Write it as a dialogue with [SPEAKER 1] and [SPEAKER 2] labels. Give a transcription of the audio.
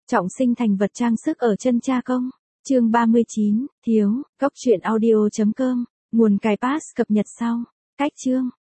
[SPEAKER 1] Trọng sinh thành vật trang sức ở chân cha công. Chương 39, thiếu, góc truyện audio.com, nguồn cài pass cập nhật sau. Cách chương